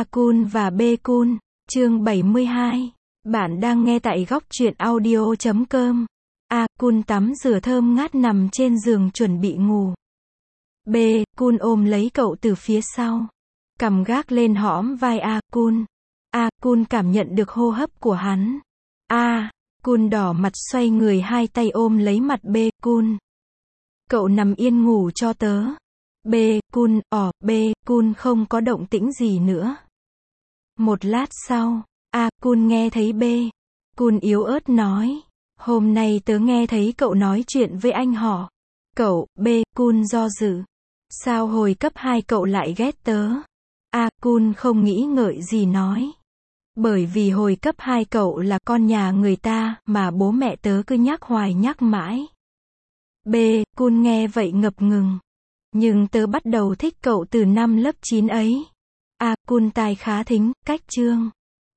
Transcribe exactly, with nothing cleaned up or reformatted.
A Kun và B Kun, chương bảy mươi hai. Bạn đang nghe tại góc truyện audio chấm com. A Kun tắm rửa thơm ngát nằm trên giường chuẩn bị ngủ. B Kun ôm lấy cậu từ phía sau, cằm gác lên hõm vai A Kun. A Kun cảm nhận được hô hấp của hắn. A Kun đỏ mặt xoay người, hai tay ôm lấy mặt B Kun. Cậu nằm yên ngủ cho tớ. B Kun, ỏ, B Kun không có động tĩnh gì nữa. Một lát sau, A Kun nghe thấy B Kun yếu ớt nói, hôm nay tớ nghe thấy cậu nói chuyện với anh họ. Cậu, B Kun do dự. Sao hồi cấp hai cậu lại ghét tớ? A Kun không nghĩ ngợi gì nói. Bởi vì hồi cấp hai cậu là con nhà người ta, mà bố mẹ tớ cứ nhắc hoài nhắc mãi. B Kun nghe vậy ngập ngừng. Nhưng tớ bắt đầu thích cậu từ năm lớp chín ấy. A Kun tai khá thính, cách chương.